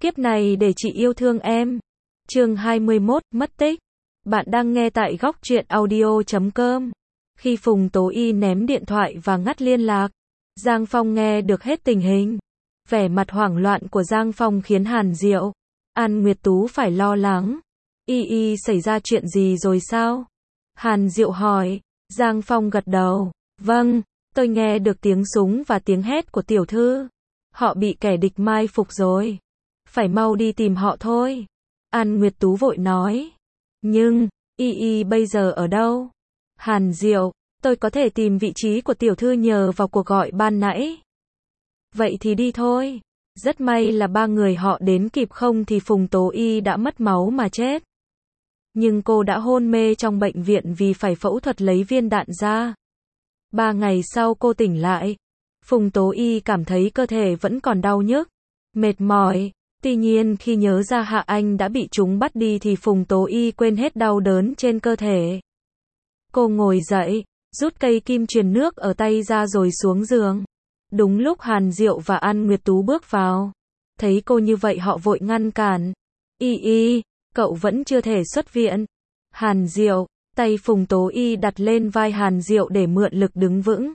Kiếp này để chị yêu thương em. Chương 21, mất tích. Bạn đang nghe tại góc truyện audio.com. Khi Phùng Tố Y ném điện thoại và ngắt liên lạc, Giang Phong nghe được hết tình hình. Vẻ mặt hoảng loạn của Giang Phong khiến Hàn Diệu, An Nguyệt Tú phải lo lắng. Y xảy ra chuyện gì rồi sao? Hàn Diệu hỏi. Giang Phong gật đầu. Vâng, tôi nghe được tiếng súng và tiếng hét của tiểu thư. Họ bị kẻ địch mai phục rồi. Phải mau đi tìm họ thôi. An Nguyệt Tú vội nói. Nhưng, Y bây giờ ở đâu? Hàn Diệu, tôi có thể tìm vị trí của tiểu thư nhờ vào cuộc gọi ban nãy. Vậy thì đi thôi. Rất may là ba người họ đến kịp, không thì Phùng Tố Y đã mất máu mà chết. Nhưng cô đã hôn mê trong bệnh viện vì phải phẫu thuật lấy viên đạn ra. 3 ngày sau cô tỉnh lại. Phùng Tố Y cảm thấy cơ thể vẫn còn đau nhức, mệt mỏi. Tuy nhiên khi nhớ ra Hạ Anh đã bị chúng bắt đi thì Phùng Tố Y quên hết đau đớn trên cơ thể. Cô ngồi dậy, rút cây kim truyền nước ở tay ra rồi xuống giường. Đúng lúc Hàn Diệu và An Nguyệt Tú bước vào. Thấy cô như vậy họ vội ngăn cản. Y, cậu vẫn chưa thể xuất viện. Hàn Diệu, tay Phùng Tố Y đặt lên vai Hàn Diệu để mượn lực đứng vững.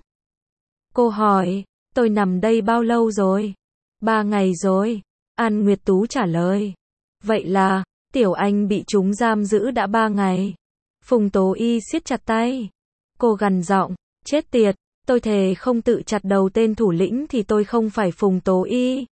Cô hỏi, tôi nằm đây bao lâu rồi? 3 ngày rồi. An Nguyệt Tú trả lời. Vậy là, Tiểu Anh bị chúng giam giữ đã 3 ngày. Phùng Tố Y siết chặt tay. Cô gằn giọng, chết tiệt, tôi thề không tự chặt đầu tên thủ lĩnh thì tôi không phải Phùng Tố Y.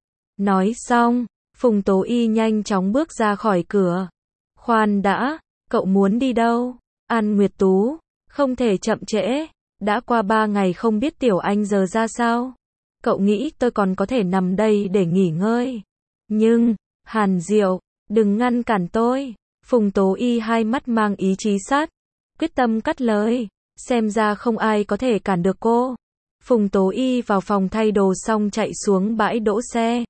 Nói xong, Phùng Tố Y nhanh chóng bước ra khỏi cửa. Khoan đã, cậu muốn đi đâu? An Nguyệt Tú, không thể chậm trễ. Đã qua 3 ngày không biết Tiểu Anh giờ ra sao? Cậu nghĩ tôi còn có thể nằm đây để nghỉ ngơi? Nhưng, Hàn Diệu, đừng ngăn cản tôi. Phùng Tố Y hai mắt mang ý chí sắt, quyết tâm cắt lời. Xem ra không ai có thể cản được cô. Phùng Tố Y vào phòng thay đồ xong chạy xuống bãi đỗ xe.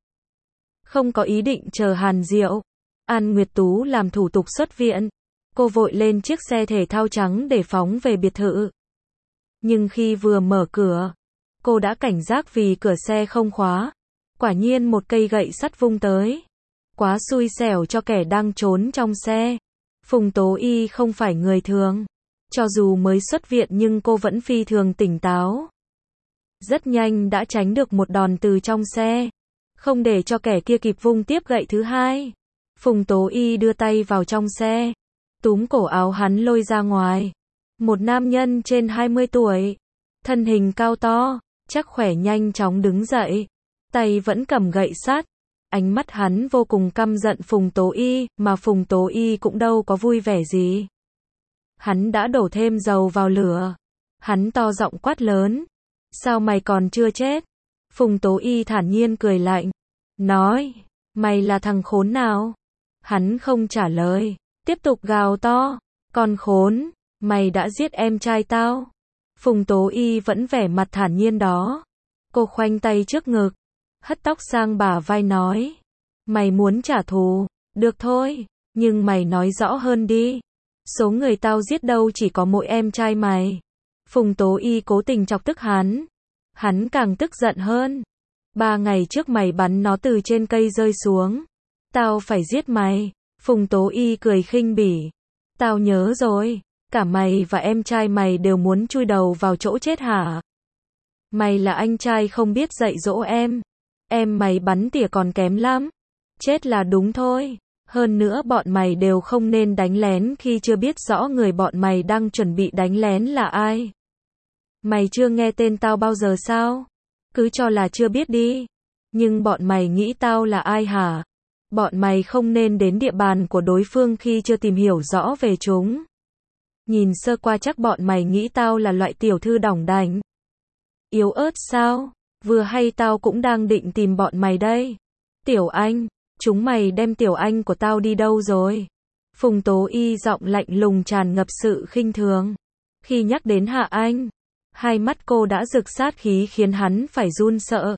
Không có ý định chờ Hàn Diệu, An Nguyệt Tú làm thủ tục xuất viện. Cô vội lên chiếc xe thể thao trắng để phóng về biệt thự. Nhưng khi vừa mở cửa, cô đã cảnh giác vì cửa xe không khóa. Quả nhiên một cây gậy sắt vung tới. Quá xui xẻo cho kẻ đang trốn trong xe. Phùng Tố Y không phải người thường. Cho dù mới xuất viện nhưng cô vẫn phi thường tỉnh táo. Rất nhanh đã tránh được một đòn từ trong xe. Không để cho kẻ kia kịp vung tiếp gậy thứ hai. Phùng Tố Y đưa tay vào trong xe, túm cổ áo hắn lôi ra ngoài. Một nam nhân trên 20 tuổi, thân hình cao to, chắc khỏe nhanh chóng đứng dậy, tay vẫn cầm gậy sắt. Ánh mắt hắn vô cùng căm giận Phùng Tố Y, mà Phùng Tố Y cũng đâu có vui vẻ gì. Hắn đã đổ thêm dầu vào lửa. Hắn to giọng quát lớn. Sao mày còn chưa chết? Phùng Tố Y thản nhiên cười lạnh. Nói, mày là thằng khốn nào? Hắn không trả lời, tiếp tục gào to. Con khốn, mày đã giết em trai tao. Phùng Tố Y vẫn vẻ mặt thản nhiên đó. Cô khoanh tay trước ngực, hất tóc sang bả vai nói. Mày muốn trả thù, được thôi, nhưng mày nói rõ hơn đi. Số người tao giết đâu chỉ có mỗi em trai mày. Phùng Tố Y cố tình chọc tức hắn. Hắn càng tức giận hơn. 3 ngày trước mày bắn nó từ trên cây rơi xuống. Tao phải giết mày. Phùng Tố Y cười khinh bỉ. Tao nhớ rồi. Cả mày và em trai mày đều muốn chui đầu vào chỗ chết hả? Mày là anh trai không biết dạy dỗ em. Em mày bắn tỉa còn kém lắm. Chết là đúng thôi. Hơn nữa bọn mày đều không nên đánh lén khi chưa biết rõ người bọn mày đang chuẩn bị đánh lén là ai. Mày chưa nghe tên tao bao giờ sao? Cứ cho là chưa biết đi. Nhưng bọn mày nghĩ tao là ai hả? Bọn mày không nên đến địa bàn của đối phương khi chưa tìm hiểu rõ về chúng. Nhìn sơ qua chắc bọn mày nghĩ tao là loại tiểu thư đỏng đảnh. Yếu ớt sao? Vừa hay tao cũng đang định tìm bọn mày đây. Tiểu Anh, chúng mày đem Tiểu Anh của tao đi đâu rồi? Phùng Tố Y giọng lạnh lùng tràn ngập sự khinh thường. Khi nhắc đến Hạ Anh, hai mắt cô đã rực sát khí khiến hắn phải run sợ.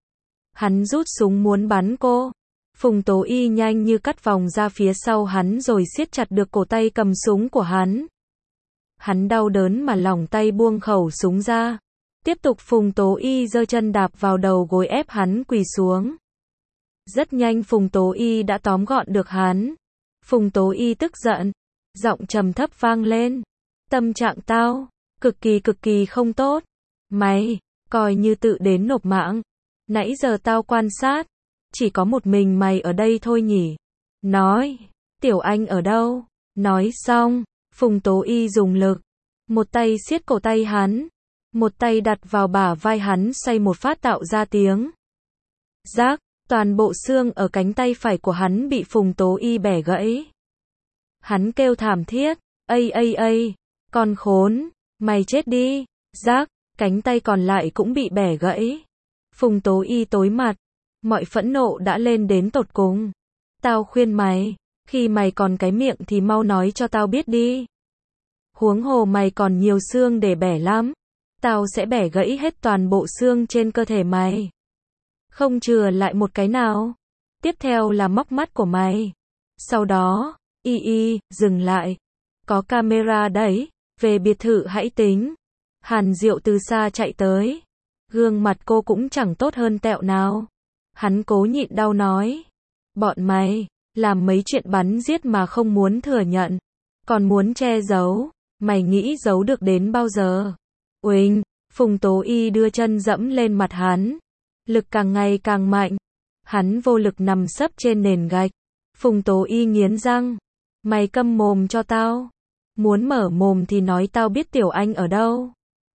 Hắn rút súng muốn bắn cô. Phùng Tố Y nhanh như cắt vòng ra phía sau hắn rồi siết chặt được cổ tay cầm súng của hắn. Hắn đau đớn mà lỏng tay buông khẩu súng ra. Tiếp tục Phùng Tố Y giơ chân đạp vào đầu gối ép hắn quỳ xuống. Rất nhanh Phùng Tố Y đã tóm gọn được hắn. Phùng Tố Y tức giận, giọng trầm thấp vang lên. Tâm trạng tao, cực kỳ không tốt. Mày, coi như tự đến nộp mạng. Nãy giờ tao quan sát, chỉ có một mình mày ở đây thôi nhỉ. Nói, Tiểu Anh ở đâu? Nói xong, Phùng Tố Y dùng lực. Một tay siết cổ tay hắn, một tay đặt vào bả vai hắn xoay một phát tạo ra tiếng. Rác, toàn bộ xương ở cánh tay phải của hắn bị Phùng Tố Y bẻ gãy. Hắn kêu thảm thiết, ây, con khốn, mày chết đi, rác, cánh tay còn lại cũng bị bẻ gãy. Phùng Tố Y tối mặt, mọi phẫn nộ đã lên đến tột cùng. Tao khuyên mày, khi mày còn cái miệng thì mau nói cho tao biết đi. Huống hồ mày còn nhiều xương để bẻ lắm. Tao sẽ bẻ gãy hết toàn bộ xương trên cơ thể mày. Không chừa lại một cái nào. Tiếp theo là móc mắt của mày. Sau đó, dừng lại. Có camera đấy, về biệt thự hãy tính. Hàn Diệu từ xa chạy tới. Gương mặt cô cũng chẳng tốt hơn tẹo nào. Hắn cố nhịn đau nói. Bọn mày, làm mấy chuyện bắn giết mà không muốn thừa nhận. Còn muốn che giấu, mày nghĩ giấu được đến bao giờ? Uỳnh, Phùng Tố Y đưa chân dẫm lên mặt hắn. Lực càng ngày càng mạnh. Hắn vô lực nằm sấp trên nền gạch. Phùng Tố Y nghiến răng. Mày câm mồm cho tao. Muốn mở mồm thì nói tao biết Tiểu Anh ở đâu.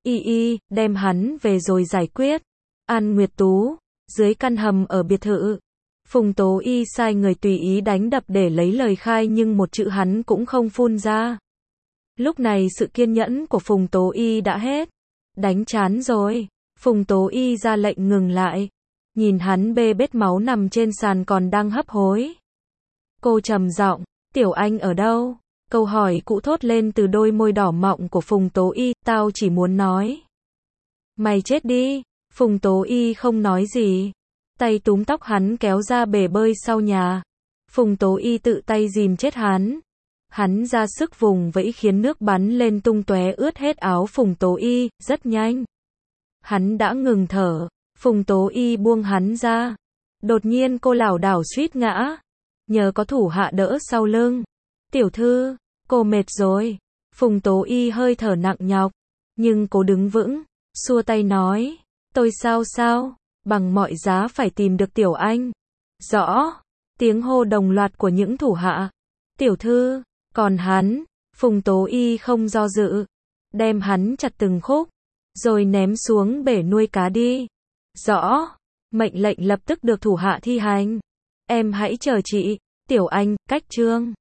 Đem hắn về rồi giải quyết. An Nguyệt Tú, dưới căn hầm ở biệt thự. Phùng Tố Y sai người tùy ý đánh đập để lấy lời khai nhưng một chữ hắn cũng không phun ra. Lúc này sự kiên nhẫn của Phùng Tố Y đã hết. Đánh chán rồi. Phùng Tố Y ra lệnh ngừng lại. Nhìn hắn bê bết máu nằm trên sàn còn đang hấp hối. Cô trầm giọng, Tiểu Anh ở đâu? Câu hỏi cũ thốt lên từ đôi môi đỏ mọng của Phùng Tố Y, tao chỉ muốn nói. Mày chết đi. Phùng Tố Y không nói gì. Tay túm tóc hắn kéo ra bể bơi sau nhà. Phùng Tố Y tự tay dìm chết hắn. Hắn ra sức vùng vẫy khiến nước bắn lên tung tóe ướt hết áo Phùng Tố Y, rất nhanh. Hắn đã ngừng thở. Phùng Tố Y buông hắn ra. Đột nhiên cô lảo đảo suýt ngã. Nhờ có thủ hạ đỡ sau lưng. Tiểu thư, cô mệt rồi. Phùng Tố Y hơi thở nặng nhọc. Nhưng cô đứng vững. Xua tay nói. Tôi sao? Bằng mọi giá phải tìm được Tiểu Anh. Rõ. Tiếng hô đồng loạt của những thủ hạ. Tiểu thư, còn hắn. Phùng Tố Y không do dự. Đem hắn chặt từng khúc. Rồi ném xuống bể nuôi cá đi. Rõ. Mệnh lệnh lập tức được thủ hạ thi hành. Em hãy chờ chị. Tiểu Anh, cách chương.